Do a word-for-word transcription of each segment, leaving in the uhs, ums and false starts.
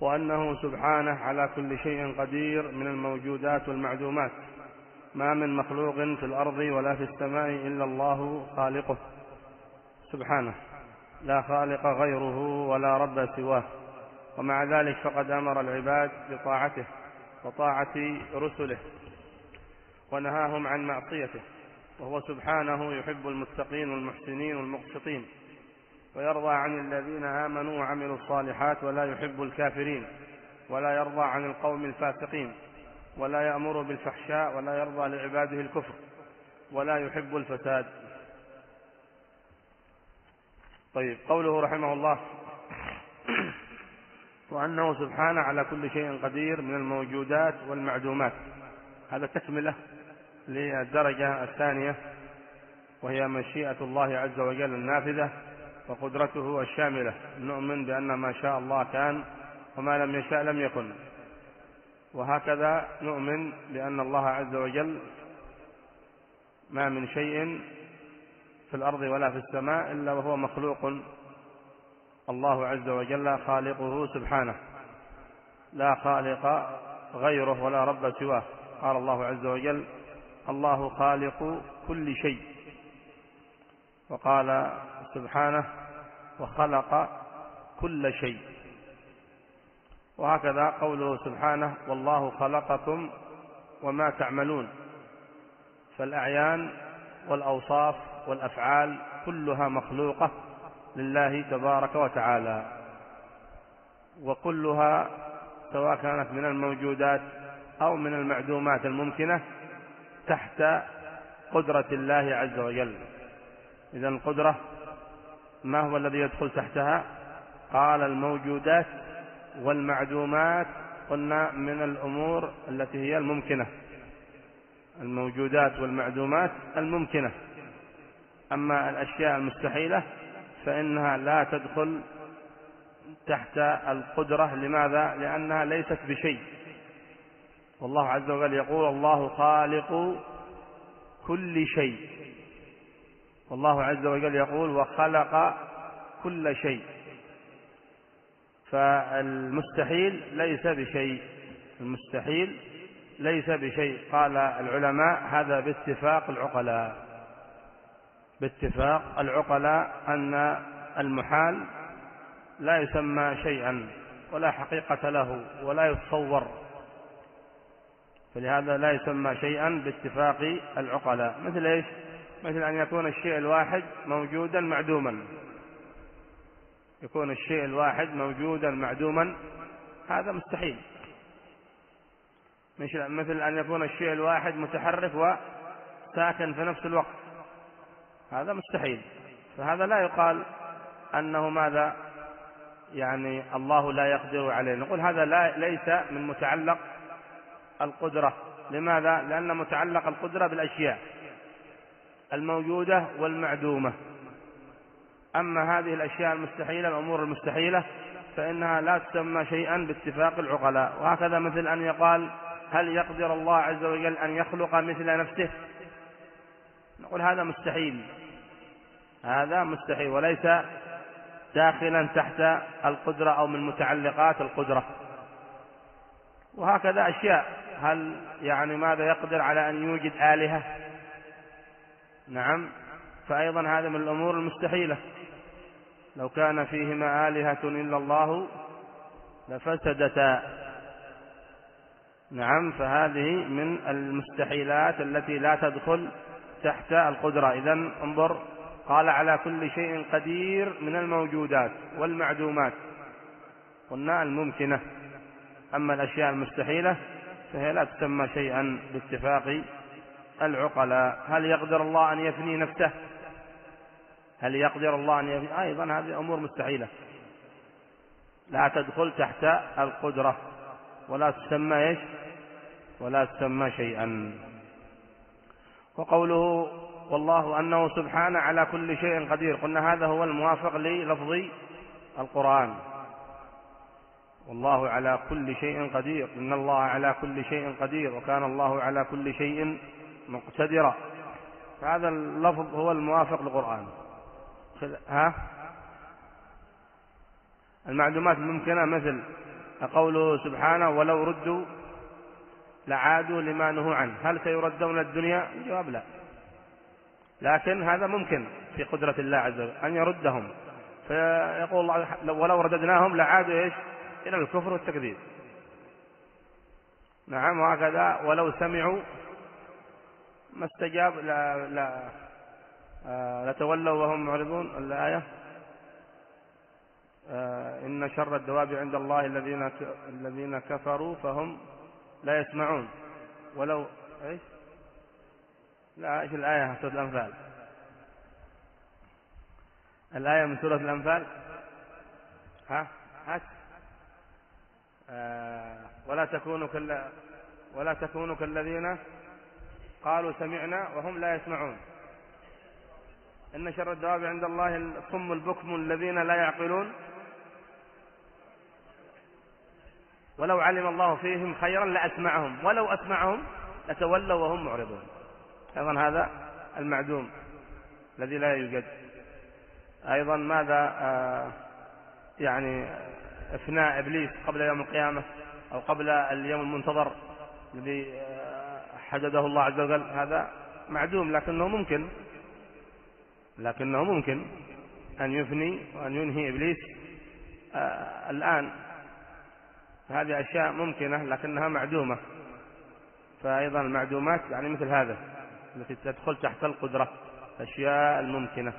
وأنه سبحانه على كل شيء قدير من الموجودات والمعدومات، ما من مخلوق في الأرض ولا في السماء إلا الله خالقه سبحانه، لا خالق غيره ولا رب سواه. ومع ذلك فقد أمر العباد بطاعته وطاعة رسله ونهاهم عن معصيته، وهو سبحانه يحب المتقين والمحسنين والمقسطين، ويرضى عن الذين آمنوا وعملوا الصالحات، ولا يحب الكافرين، ولا يرضى عن القوم الفاسقين، ولا يأمر بالفحشاء، ولا يرضى لعباده الكفر، ولا يحب الفساد. طيب، قوله رحمه الله وأنه سبحانه على كل شيء قدير من الموجودات والمعدومات، هذا تكملة للدرجة الثانية، وهي مشيئة الله عز وجل النافذة وقدرته الشاملة. نؤمن بأن ما شاء الله كان وما لم يشاء لم يكن، وهكذا نؤمن بأن الله عز وجل ما من شيء في الأرض ولا في السماء إلا وهو مخلوق، الله عز وجل خالقه سبحانه، لا خالق غيره ولا رب سواه. قال الله عز وجل الله خالق كل شيء، وقال سبحانه وخلق كل شيء. وهكذا قوله سبحانه والله خلقكم وما تعملون، فالأعيان والأوصاف والأفعال كلها مخلوقة لله تبارك وتعالى، وكلها سواء كانت من الموجودات أو من المعدومات الممكنة تحت قدرة الله عز وجل. إذن القدرة ما هو الذي يدخل تحتها؟ قال الموجودات والمعدومات، قلنا من الأمور التي هي الممكنة، الموجودات والمعدومات الممكنة. أما الأشياء المستحيلة فإنها لا تدخل تحت القدرة. لماذا؟ لأنها ليست بشيء. والله عز وجل يقول الله خالق كل شيء، والله عز وجل يقول وخلق كل شيء، فالمستحيل ليس بشيء، المستحيل ليس بشيء. قال العلماء هذا باتفاق العقلاء، باتفاق العقلاء أن المحال لا يسمى شيئا ولا حقيقة له ولا يتصور، فلهذا لا يسمى شيئا باتفاق العقلاء. مثل إيش؟ مثل أن يكون الشيء الواحد موجودا معدوما، يكون الشيء الواحد موجودا معدوما، هذا مستحيل. مثل أن يكون الشيء الواحد متحرك وساكن في نفس الوقت، هذا مستحيل. فهذا لا يقال أنه ماذا يعني الله لا يقدر عليه، نقول هذا لا ليس من متعلق القدرة. لماذا؟ لأن متعلق القدرة بالأشياء الموجودة والمعدومة. أما هذه الأشياء المستحيلة، الأمور المستحيلة، فإنها لا تسمى شيئا باتفاق العقلاء. وهكذا مثل أن يقال هل يقدر الله عز وجل أن يخلق مثل نفسه؟ نقول هذا مستحيل، هذا مستحيل وليس داخلا تحت القدرة أو من متعلقات القدرة. وهكذا أشياء، هل يعني ماذا يقدر على أن يوجد آلهة؟ نعم، فأيضا هذا من الأمور المستحيلة. لو كان فيهما آلهة إلا الله لفسدتا. نعم، فهذه من المستحيلات التي لا تدخل تحت القدرة. إذن انظر، قال على كل شيء قدير من الموجودات والمعدومات، قلنا الممكنة. أما الأشياء المستحيلة فهي لا تسمى شيئا باتفاق العقلاء. هل يقدر الله أن يفني نفسه؟ هل يقدر الله أن يفني؟ أيضا هذه أمور مستحيلة لا تدخل تحت القدرة ولا تسمى إيش؟ ولا تسمى شيئا. وقوله والله أنه سبحانه على كل شيء قدير، قلنا هذا هو الموافق للفظ القرآن، والله على كل شيء قدير، إن الله على كل شيء قدير، وكان الله على كل شيء مقتدرا. فهذا اللفظ هو الموافق للقرآن. ها المعلومات الممكنة مثل قوله سبحانه ولو ردوا لعادوا لما نهوا عنه، هل سيردون الدنيا؟ الجواب لا، لكن هذا ممكن في قدرة الله عز وجل أن يردهم، فيقول الله ولو رددناهم لعادوا إيش؟ إلى الكفر والتكذيب. نعم، وهكذا ولو سمعوا ما استجاب لا لا آه لتولوا وهم معرضون. الآية آه إن شر الدواب عند الله الذين الذين كفروا فهم لا يسمعون. ولو إيش؟ لا، إيش الآية؟ سورة الأنفال، الآية من سورة الأنفال. ها هات آه ولا تكونوا كال ولا تكونوا كالذين قالوا سمعنا وهم لا يسمعون. إن شر الدواب عند الله الصم البكم الذين لا يعقلون ولو علم الله فيهم خيرا لأسمعهم ولو أسمعهم لتولوا وهم معرضون. أيضا هذا المعدوم الذي لا يوجد. أيضا ماذا آه يعني إفناء إبليس قبل يوم القيامة أو قبل اليوم المنتظر الذي آه حدده الله عز وجل، هذا معدوم، لكنه ممكن لكنه ممكن أن يفني وأن ينهي إبليس آه الآن. هذه أشياء ممكنة لكنها معدومة. فأيضا المعدومات يعني مثل هذا التي تدخل تحت القدرة، أشياء الممكنة.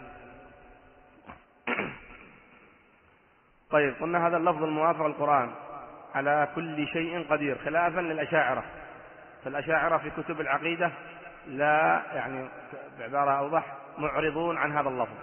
طيب، قلنا هذا اللفظ الموافق القرآن على كل شيء قدير، خلافا للأشاعرة. فالأشاعرة في كتب العقيدة لا يعني بعبارة أوضح معرضون عن هذا اللفظ،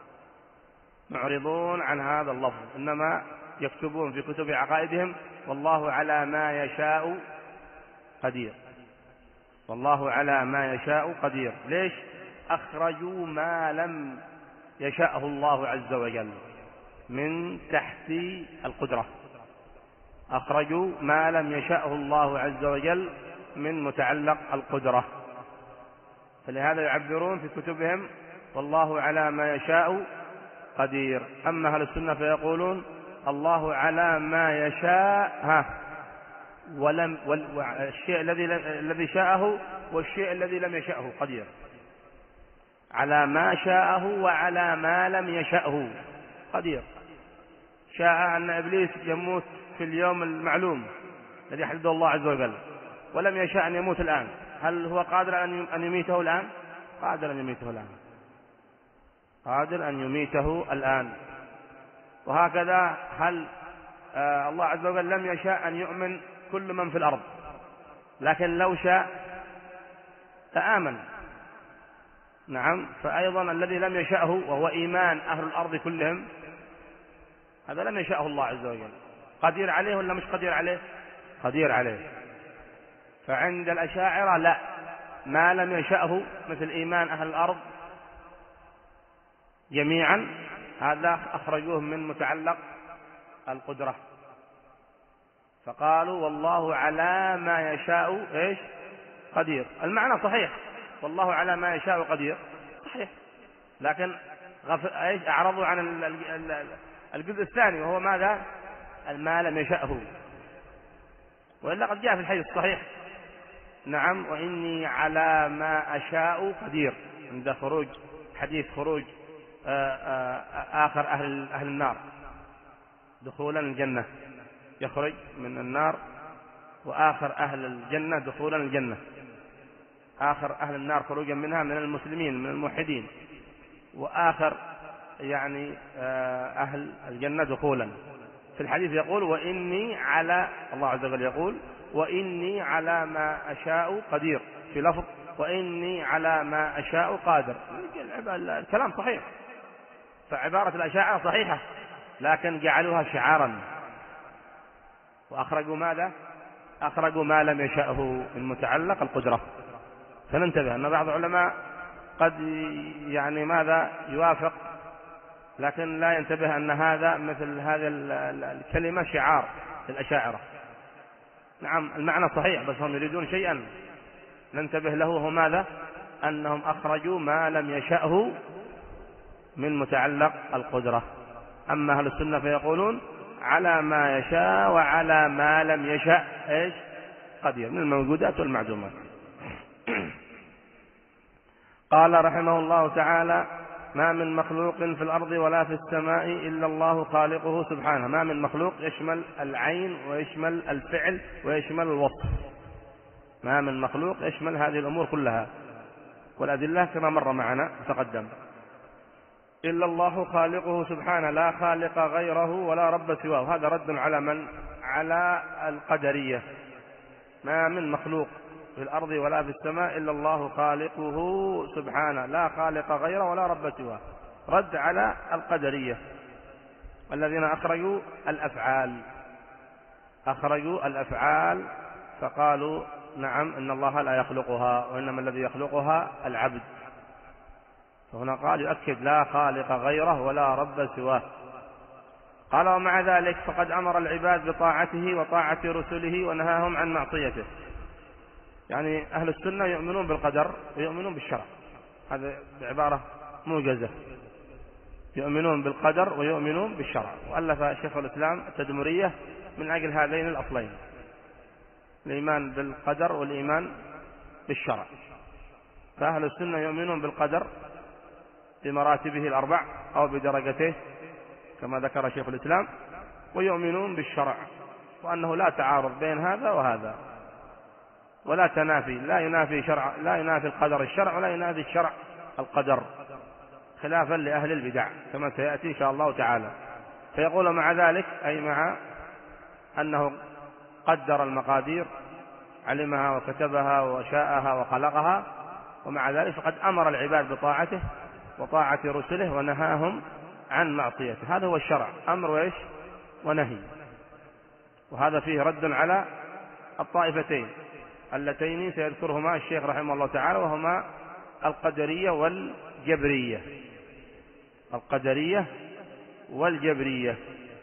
معرضون عن هذا اللفظ، إنما يكتبون في كتب عقائدهم والله على ما يشاء قدير، والله على ما يشاء قدير. ليش؟ أخرجوا ما لم يشاءه الله عز وجل من تحت القدرة، أخرجوا ما لم يشاءه الله عز وجل من متعلق القدرة، فلهذا يعبرون في كتبهم والله على ما يشاء قدير. أما أهل السنة فيقولون الله على ما يشاء ها ولم والشيء الذي الذي شاءه والشيء الذي لم يشاءه قدير، على ما شاءه وعلى ما لم يشاءه قدير. شاء أن إبليس يموت في اليوم المعلوم الذي حدده الله عز وجل، ولم يشاء أن يموت الآن، هل هو قادر أن يميته الآن؟ قادر أن يميته الآن، قادر أن يميته الآن. وهكذا هل آه الله عز وجل لم يشاء أن يؤمن كل من في الأرض، لكن لو شاء فآمن. نعم، فأيضا الذي لم يشاءه وهو إيمان أهل الأرض كلهم، هذا لم يشاءه الله عز وجل، قدير عليه ولا مش قدير عليه؟ قدير عليه. فعند الأشاعرة لا، ما لم يشاءه مثل إيمان أهل الأرض جميعا، هذا أخرجوه من متعلق القدرة، فقالوا والله على ما يشاء إيش قدير. المعنى صحيح، والله على ما يشاء قدير صحيح، لكن غف... إيش أعرضوا عن الجزء الثاني وهو ماذا؟ ما لم يشاءه. وإلا قد جاء في الحديث الصحيح نعم وإني على ما أشاء قدير، عند خروج حديث خروج آخر أهل أهل النار دخولا الجنة، يخرج من النار وآخر أهل الجنة دخولا الجنة، آخر أهل النار خروجا منها من المسلمين من الموحدين، وآخر يعني أهل الجنة دخولا. في الحديث يقول وإني على الله عز وجل يقول وإني على ما أشاء قدير، في لفظ وإني على ما أشاء قادر. الكلام صحيح، فعبارة الأشاعرة صحيحة، لكن جعلوها شعارا وأخرجوا ماذا؟ أخرجوا ما لم يشاءه من متعلق القدرة. فننتبه أن بعض العلماء قد يعني ماذا يوافق، لكن لا ينتبه أن هذا مثل هذه الكلمة شعار للأشاعرة. نعم المعنى صحيح، بس هم يريدون شيئا ننتبه له، هو ماذا؟ أنهم أخرجوا ما لم يشأه من متعلق القدرة. أما أهل السنة فيقولون على ما يشاء وعلى ما لم يشاء إيش قدير من الموجودات والمعدومات. قال رحمه الله تعالى: ما من مخلوق في الأرض ولا في السماء إلا الله خالقه سبحانه. ما من مخلوق يشمل العين ويشمل الفعل ويشمل الوصف. ما من مخلوق يشمل هذه الأمور كلها، والأدلة كما مر معنا تقدم. إلا الله خالقه سبحانه، لا خالق غيره ولا رب سواه. هذا رد على من؟ على القدرية. ما من مخلوق في الأرض ولا في السماء إلا الله خالقه سبحانه، لا خالق غيره ولا رب سواه. رد على القدرية الذين أخرجوا الأفعال أخرجوا الأفعال فقالوا نعم إن الله لا يخلقها، وإنما الذي يخلقها العبد. فهنا قال يؤكد لا خالق غيره ولا رب سواه. قال: ومع ذلك فقد أمر العباد بطاعته وطاعة رسله ونهاهم عن معصيته. يعني أهل السنة يؤمنون بالقدر ويؤمنون بالشرع، هذا بعبارة موجزة، يؤمنون بالقدر ويؤمنون بالشرع. وألف شيخ الإسلام التدمرية من أجل هذين الأصلين، الإيمان بالقدر والإيمان بالشرع. فأهل السنة يؤمنون بالقدر بمراتبه الأربع أو بدرجته كما ذكر شيخ الإسلام، ويؤمنون بالشرع وأنه لا تعارض بين هذا وهذا ولا تنافي، لا ينافي شرع لا ينافي القدر الشرع ولا ينافي الشرع القدر، خلافا لأهل البدع كما سيأتي إن شاء الله تعالى. فيقول مع ذلك أي مع أنه قدر المقادير، علمها وكتبها وشاءها وخلقها، ومع ذلك فقد أمر العباد بطاعته وطاعة رسله ونهاهم عن معصيته. هذا هو الشرع، أمر وإيش ونهي. وهذا فيه رد على الطائفتين اللتين سيذكرهما الشيخ رحمه الله تعالى، وهما القدرية والجبرية. القدرية والجبرية.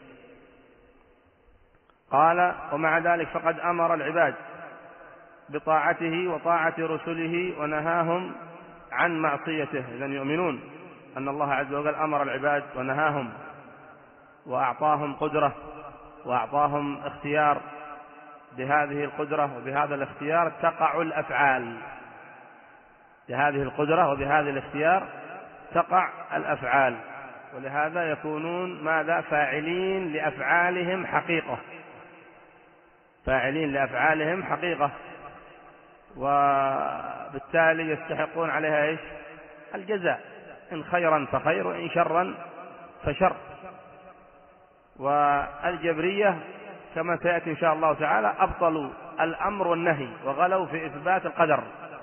قال: ومع ذلك فقد أمر العباد بطاعته وطاعة رسله ونهاهم عن معصيته. إذن يؤمنون أن الله عز وجل أمر العباد ونهاهم وأعطاهم قدرة وأعطاهم اختيار، بهذه القدرة وبهذا الاختيار تقع الأفعال، بهذه القدرة وبهذا الاختيار تقع الأفعال، ولهذا يكونون ماذا؟ فاعلين لأفعالهم حقيقة، فاعلين لأفعالهم حقيقة، وبالتالي يستحقون عليها إيش؟ الجزاء، إن خيرا فخير وإن شرا فشر. والجبرية كما سيأتي إن شاء الله تعالى أبطلوا الأمر والنهي وغلوا في إثبات القدر،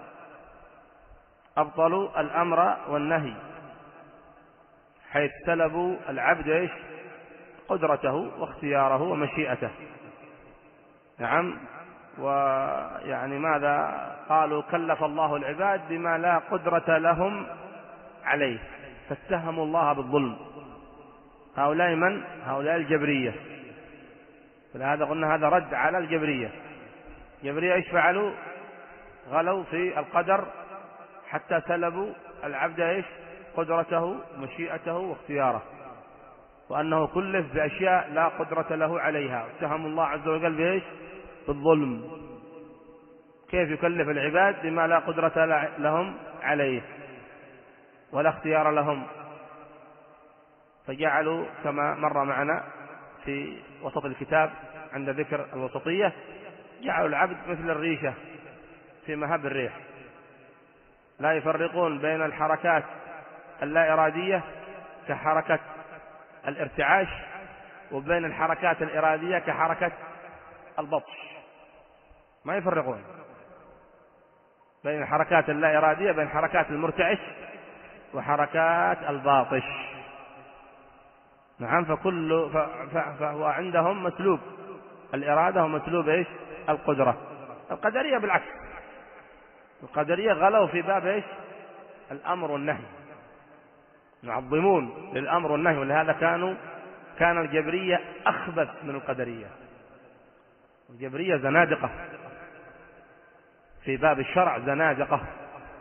أبطلوا الأمر والنهي حيث سلبوا العبد إيش؟ قدرته واختياره ومشيئته. نعم. ويعني ماذا قالوا؟ كلف الله العباد بما لا قدرة لهم عليه، فاتهموا الله بالظلم. هؤلاء من؟ هؤلاء الجبرية. فلهذا قلنا هذا رد على الجبرية. الجبرية ايش فعلوا؟ غلوا في القدر حتى سلبوا العبد ايش؟ قدرته مشيئته واختياره، وأنه كلف بأشياء لا قدرة له عليها. اتهموا الله عز وجل بإيش؟ بالظلم. كيف يكلف العباد بما لا قدرة لهم عليه ولا اختيار لهم؟ فجعلوا كما مر معنا في وسط الكتاب عند ذكر الوسطية، جعلوا العبد مثل الريشة في مهب الريح، لا يفرقون بين الحركات اللا إرادية كحركة الارتعاش وبين الحركات الإرادية كحركة البطش، ما يفرقون بين الحركات اللا إرادية، بين حركات المرتعش وحركات الباطش. نعم. فكل فهو عندهم مسلوب الإرادة ومسلوب إيش؟ القدرة. القدرية بالعكس، القدرية غلوا في باب إيش؟ الأمر والنهي، يعظمون للأمر والنهي، ولهذا كانوا كان الجبرية أخبث من القدرية. الجبرية زنادقة في باب الشرع، زنادقة.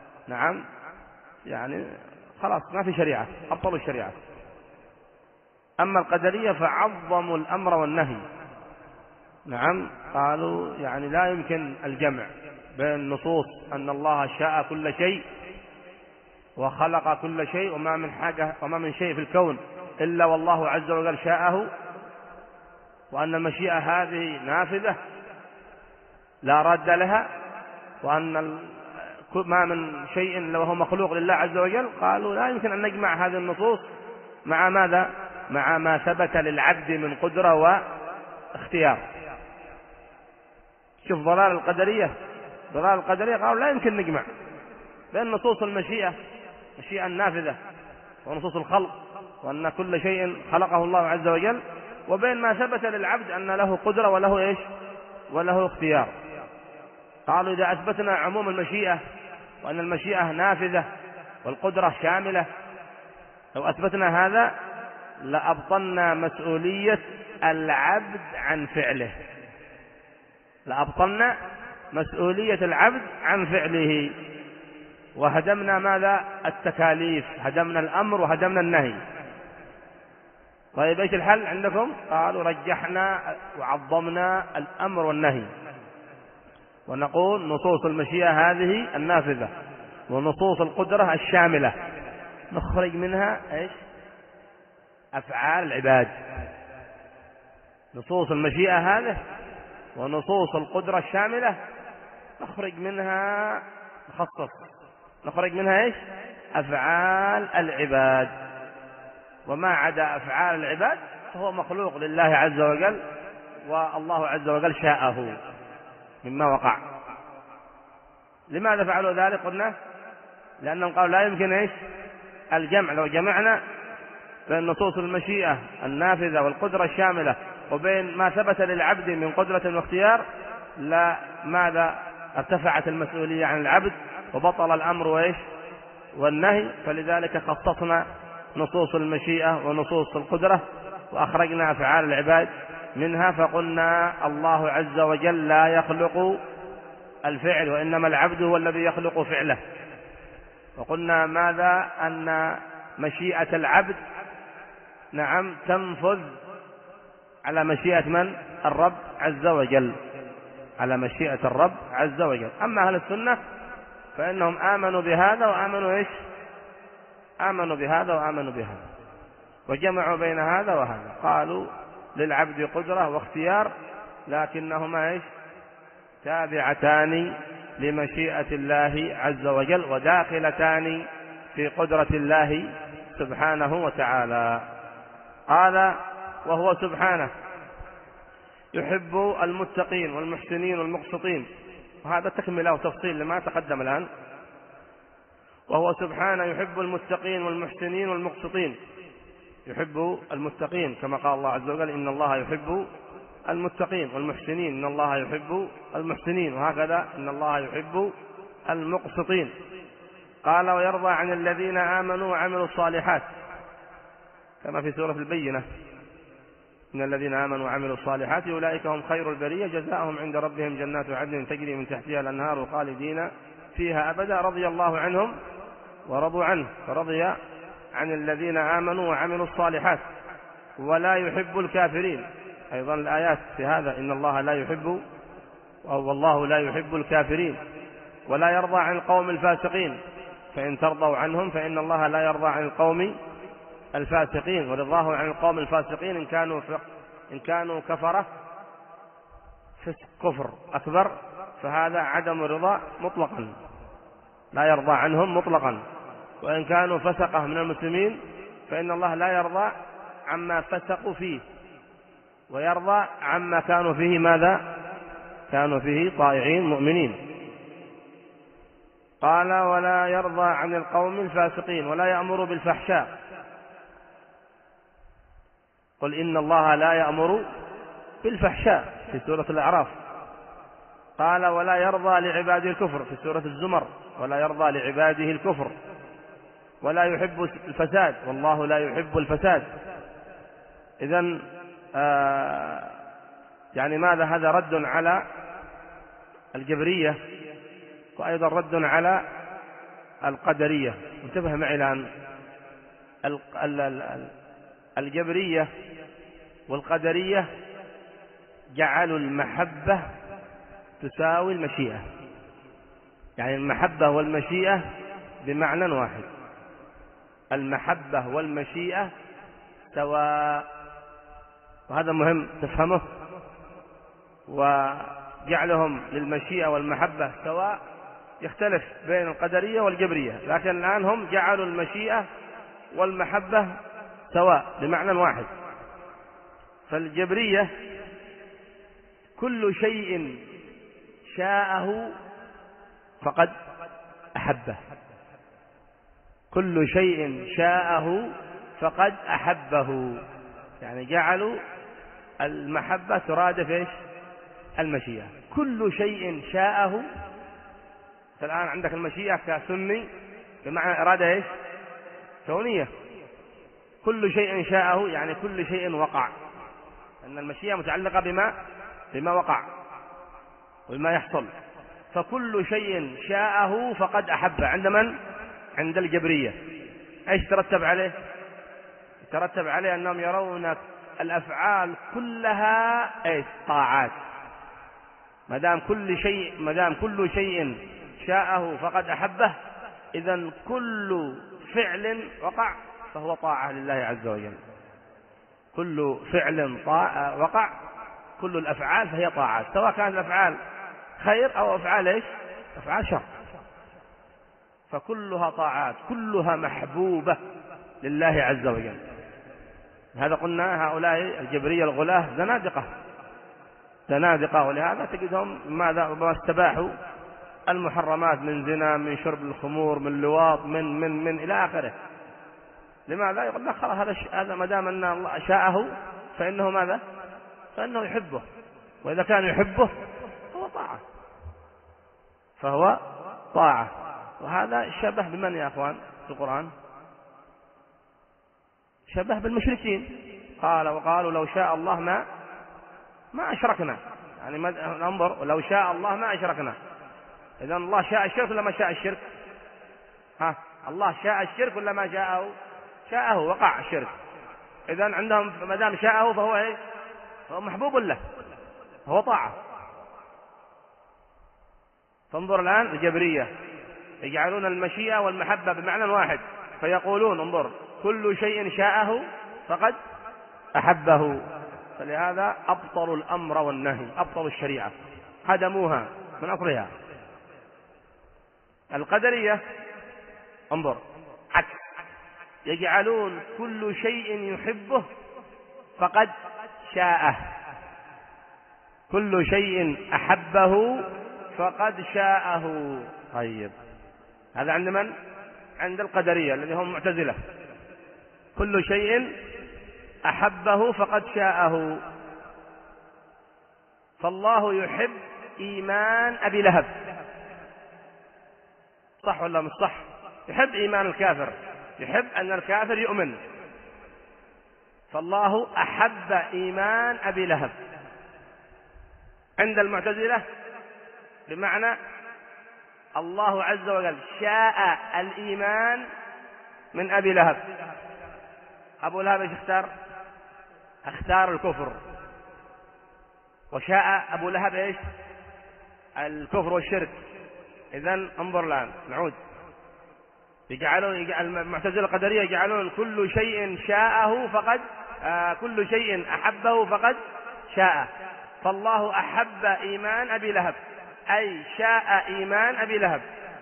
نعم. يعني خلاص ما في شريعة، أبطلوا الشريعة. أما القدرية فعظموا الأمر والنهي. نعم، قالوا يعني لا يمكن الجمع بين نصوص أن الله شاء كل شيء وخلق كل شيء وما من حاجة وما من شيء في الكون إلا والله عز وجل شاءه، وأن المشيئة هذه نافذة لا راد لها، وأن ما من شيء إلا وهو مخلوق لله عز وجل. قالوا لا يمكن أن نجمع هذه النصوص مع ماذا؟ مع ما ثبت للعبد من قدرة واختيار. شوف ضلال القدرية، ضلال القدرية قالوا لا يمكن نجمع بين نصوص المشيئة، مشيئة النافذة، ونصوص الخلق وأن كل شيء خلقه الله عز وجل، وبين ما ثبت للعبد أن له قدرة وله إيش؟ وله اختيار. قالوا إذا أثبتنا عموم المشيئة وأن المشيئة نافذة والقدرة شاملة، لو أثبتنا هذا لأبطلنا مسؤولية العبد عن فعله، لأبطلنا مسؤولية العبد عن فعله، وهدمنا ماذا؟ التكاليف، هدمنا الأمر وهدمنا النهي. طيب ايش الحل عندكم؟ قالوا رجحنا وعظمنا الأمر والنهي، ونقول نصوص المشيئة هذه النافذة ونصوص القدرة الشاملة نخرج منها ايش؟ أفعال العباد. نصوص المشيئة هذه ونصوص القدرة الشاملة نخرج منها نخصص نخرج منها ايش؟ أفعال العباد، وما عدا أفعال العباد فهو مخلوق لله عز وجل، والله عز وجل شاءه مما وقع. لماذا فعلوا ذلك؟ قلنا لأنهم قالوا لا يمكن ايش؟ الجمع. لو جمعنا بين نصوص المشيئة النافذة والقدرة الشاملة وبين ما ثبت للعبد من قدرة واختيار، لا ماذا؟ ارتفعت المسؤولية عن العبد وبطل الأمر وإيش؟ والنهي. فلذلك خصصنا نصوص المشيئة ونصوص القدرة وأخرجنا أفعال العباد منها، فقلنا الله عز وجل لا يخلق الفعل وإنما العبد هو الذي يخلق فعله. وقلنا ماذا؟ أن مشيئة العبد نعم تنفذ على مشيئة من؟ الرب عز وجل، على مشيئة الرب عز وجل. أما أهل السنة فإنهم آمنوا بهذا وآمنوا إيش؟ آمنوا بهذا وآمنوا بهذا، وجمعوا بين هذا وهذا. قالوا للعبد قدرة واختيار، لكنهما إيش؟ تابعتان لمشيئة الله عز وجل وداخلتان في قدرة الله سبحانه وتعالى. قال وهو سبحانه يحب المتقين والمحسنين والمقسطين، وهذا تكملة وتفصيل لما تقدم الآن. وهو سبحانه يحب المتقين والمحسنين والمقسطين، يحب المتقين كما قال الله عز وجل إن الله يحب المتقين، والمحسنين إن الله يحب المحسنين، وهكذا إن الله يحب المقسطين. قال ويرضى عن الذين آمنوا وعملوا الصالحات كما في سورة البينة إن الذين آمنوا وعملوا الصالحات أولئك هم خير البرية جزاؤهم عند ربهم جنات عدن تجري من تحتها الأنهار خالدين فيها أبدا رضي الله عنهم ورضوا عنه. فرضي عن الذين آمنوا وعملوا الصالحات ولا يحب الكافرين. أيضا الآيات في هذا إن الله لا يحب أو والله لا يحب الكافرين. ولا يرضى عن القوم الفاسقين فإن ترضوا عنهم فإن الله لا يرضى عن القوم الفاسقين. ورضاه عن القوم الفاسقين إن كانوا إن كانوا كفرة فسق كفر أكبر فهذا عدم رضا مطلقا، لا يرضى عنهم مطلقا. وإن كانوا فسقة من المسلمين فإن الله لا يرضى عما فسقوا فيه ويرضى عما كانوا فيه ماذا؟ كانوا فيه طائعين مؤمنين. قال ولا يرضى عن القوم الفاسقين ولا يأمر بالفحشاء. قل إن الله لا يأمر بالفحشاء في سورة الأعراف. قال ولا يرضى لعباده الكفر في سورة الزمر ولا يرضى لعباده الكفر. ولا يحب الفساد والله لا يحب الفساد. إذن آه يعني ماذا؟ هذا رد على الجبرية وأيضا رد على القدرية. انتبه معي الآن، الجبرية والقدرية جعلوا المحبة تساوي المشيئة، يعني المحبة والمشيئة بمعنى واحد، المحبة والمشيئة سواء، وهذا مهم تفهمه. وجعلهم للمشيئة والمحبة سواء يختلف بين القدرية والجبرية، لكن الآن هم جعلوا المشيئة والمحبة سواء بمعنى واحد. فالجبرية كل شيء شاءه فقد أحبه، كل شيء شاءه فقد أحبه، يعني جعلوا المحبة ترادف إيش؟ المشيئة. كل شيء شاءه، فالآن عندك المشيئة كسني بمعنى إرادة إيش؟ كونية. كل شيء شاءه يعني كل شيء وقع، أن المشيئة متعلقة بما بما وقع وبما يحصل. فكل شيء شاءه فقد أحبه عند من؟ عند الجبرية. ايش ترتب عليه؟ ترتب عليه أنهم يرون الأفعال كلها ايش؟ طاعات. ما دام كل شيء ما دام كل شيء شاءه فقد أحبه، إذن كل فعل وقع فهو طاعة لله عز وجل. كل فعل طاعة وقع، كل الأفعال فهي طاعات، سواء كانت الأفعال خير أو أفعال ايش؟ أفعال شر، فكلها طاعات، كلها محبوبة لله عز وجل. هذا قلنا هؤلاء الجبرية الغلاة زنادقة زنادقة ولهذا تجدهم ماذا ما استباحوا المحرمات من زنا، من شرب الخمور، من لواط، من من من إلى آخره. لماذا؟ يقول لك خلاص هذا هذا ما دام أن الله شاءه فإنه ماذا؟ فإنه يحبه، وإذا كان يحبه فهو طاعة فهو طاعة. وهذا شبه بمن يا أخوان في القرآن؟ شبه بالمشركين. قال وقالوا لو شاء الله ما ما أشركنا، يعني انظر، لو شاء الله ما أشركنا. إذن الله شاء الشرك ولا ما شاء الشرك؟ ها، الله شاء الشرك ولا ما شاءه؟ شاءه، وقع الشرك. إذن عندهم ما دام شاءه فهو ايه؟ فهو محبوب له، هو طاعة. فانظر الآن الجبرية يجعلون المشيئة والمحبة بمعنى واحد، فيقولون انظر كل شيء شاءه فقد أحبه. فلهذا أبطلوا الأمر والنهي، أبطلوا الشريعة، هدموها من أصلها. القدرية انظر عكس، يجعلون كل شيء يحبه فقد شاءه، كل شيء أحبه فقد شاءه. طيب هذا عند من؟ عند القدرية الذي هم معتزلة. كل شيء أحبه فقد شاءه. فالله يحب إيمان أبي لهب، صح ولا مش صح؟ يحب إيمان الكافر، يحب أن الكافر يؤمن. فالله أحب إيمان أبي لهب. عند المعتزلة بمعنى الله عز وجل شاء الإيمان من أبي لهب. أبو لهب ايش اختار؟ اختار الكفر، وشاء أبو لهب ايش؟ الكفر والشرك. إذن انظر الآن نعود، يجعلون المعتزلة القدرية يجعلون كل شيء شاءه فقد آه كل شيء أحبه فقد شاء. فالله أحب إيمان أبي لهب، أي شاء إيمان أبي لهب،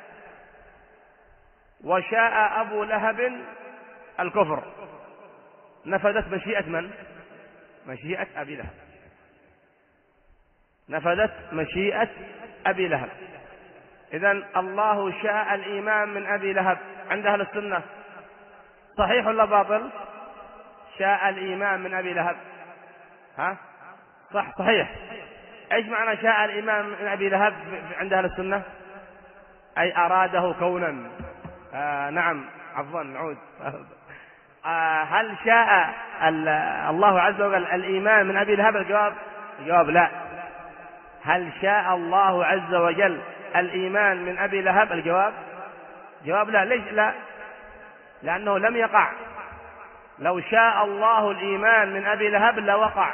وشاء أبو لهب الكفر. نفذت مشيئة من؟ مشيئة أبي لهب، نفذت مشيئة أبي لهب. إذن الله شاء الإيمان من أبي لهب عند أهل السنة، صحيح ولا باطل؟ شاء الإيمان من أبي لهب، ها؟ صح، صحيح. ايش معنى شاء الإيمان من أبي لهب عند أهل السنة؟ أي أراده كونا. آه نعم، عفوا نعود. آه هل شاء الله عز وجل الإيمان من أبي لهب؟ الجواب الجواب لا. هل شاء الله عز وجل الإيمان من أبي لهب؟ الجواب جواب لا. ليش لا؟ لأنه لم يقع لو شاء الله الإيمان من أبي لهب لوقع،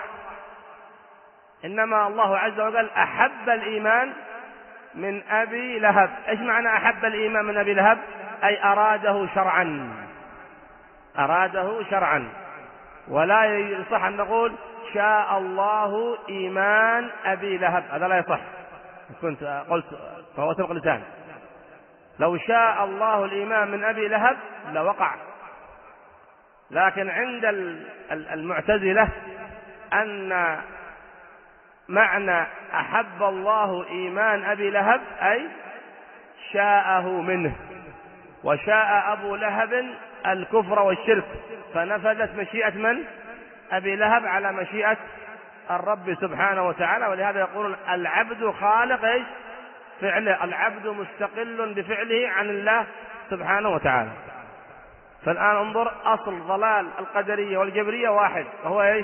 إنما الله عز وجل أحب الإيمان من أبي لهب. إيش معنى أحب الإيمان من أبي لهب؟ أي أراده شرعا، أراده شرعا. ولا يصح أن نقول شاء الله إيمان أبي لهب، هذا لا يصح، كنت قلت فهو سبق لسان. لو شاء الله الإيمان من أبي لهب لوقع. لكن عند المعتزلة أن معنى أحب الله إيمان أبي لهب أي شاءه منه، وشاء أبو لهب الكفر والشرك، فنفذت مشيئة من؟ أبي لهب على مشيئة الرب سبحانه وتعالى. ولهذا يقولون العبد خالق إيش؟ فعله، العبد مستقل بفعله عن الله سبحانه وتعالى. فالآن انظر، أصل ضلال القدرية والجبرية واحد، وهو إيش؟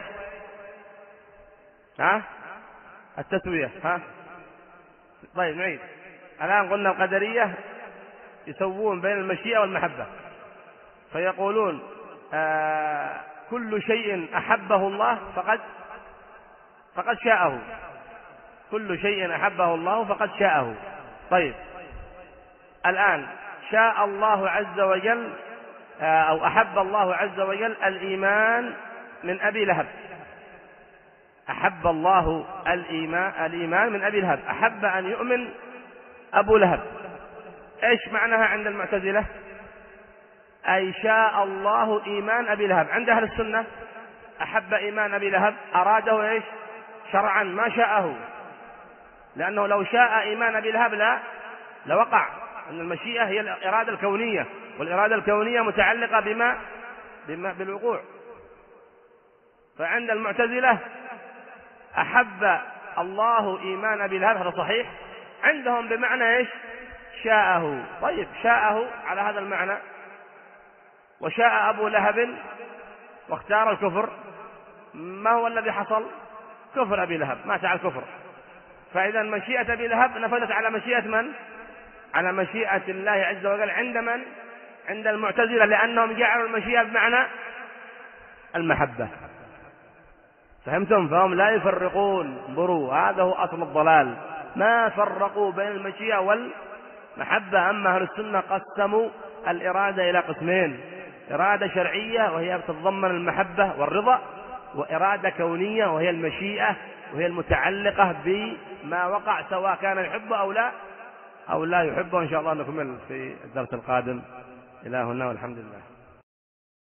ها؟ التسوية. ها؟ طيب نعيد. الآن قلنا القدرية يسوون بين المشيئة والمحبة، فيقولون آه كل شيء أحبه الله فقد فقد شاءه، كل شيء أحبه الله فقد شاءه. طيب الآن شاء الله عز وجل أو أحب الله عز وجل الإيمان من أبي لهب، أحب الله الإيمان, الإيمان من أبي لهب، أحب أن يؤمن أبو لهب. إيش معناها عند المعتزلة؟ أي شاء الله إيمان أبي لهب. عند أهل السنة أحب إيمان أبي لهب، أراده إيش؟ شرعا، ما شاءه، لأنه لو شاء إيمان أبي لهب لا لوقع. أن المشيئة هي الإرادة الكونية، والإرادة الكونية متعلقة بما, بما بالوقوع. فعند المعتزلة أحب الله إيمان أبي لهب، هذا صحيح عندهم بمعنى إيش؟ شاءه. طيب شاءه على هذا المعنى، وشاء أبو لهب واختار الكفر، ما هو الذي حصل؟ كفر أبي لهب، مات على الكفر. فإذا مشيئة أبي لهب نفذت على مشيئة من؟ على مشيئة الله عز وجل. عند من؟ عند المعتزلة، لأنهم جعلوا المشيئة بمعنى المحبة. فهمتم؟ فهم لا يفرقون. انظروا، هذا هو أصل الضلال، ما فرقوا بين المشيئة والمحبة. أما أهل السنة قسموا الإرادة إلى قسمين: إرادة شرعية وهي تتضمن المحبة والرضا، وإرادة كونية وهي المشيئة، وهي المتعلقة بما وقع سواء كان يحبه أو لا أو لا يحبه. إن شاء الله نكمل في الدرس القادم. إلى هنا والحمد لله.